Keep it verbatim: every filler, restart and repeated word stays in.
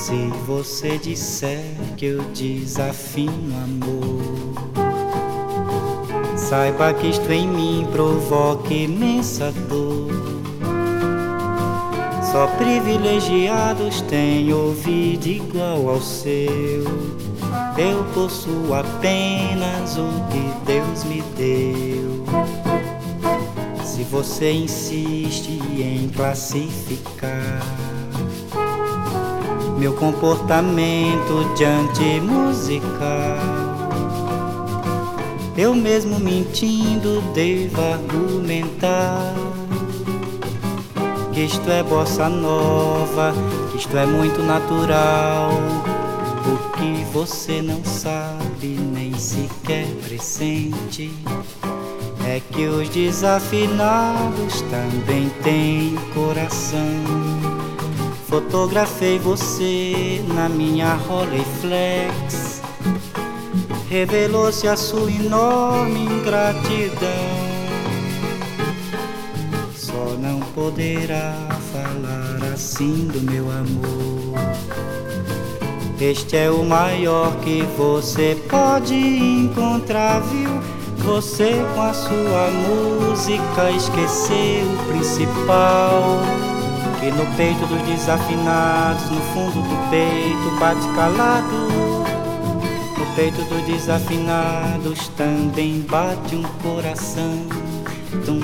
Se você disser que eu desafino amor, saiba que isto em mim provoca imensa dor. Só privilegiados têm ouvido igual ao seu. Eu possuo apenas o que Deus me deu. Se você insiste em classificar meu comportamento diante musical, eu mesmo mentindo devo argumentar que isto é bossa nova, que isto é muito natural. O que você não sabe nem sequer pressente é que os desafinados também têm coração. Fotografei você na minha Rolleiflex, revelou-se a sua enorme ingratidão. Só não poderá falar assim do meu amor. Este é o maior que você pode encontrar, viu? Você com a sua música esqueceu o principal, que no peito dos desafinados, no fundo do peito bate calado. No peito dos desafinados também bate um coração. Tum,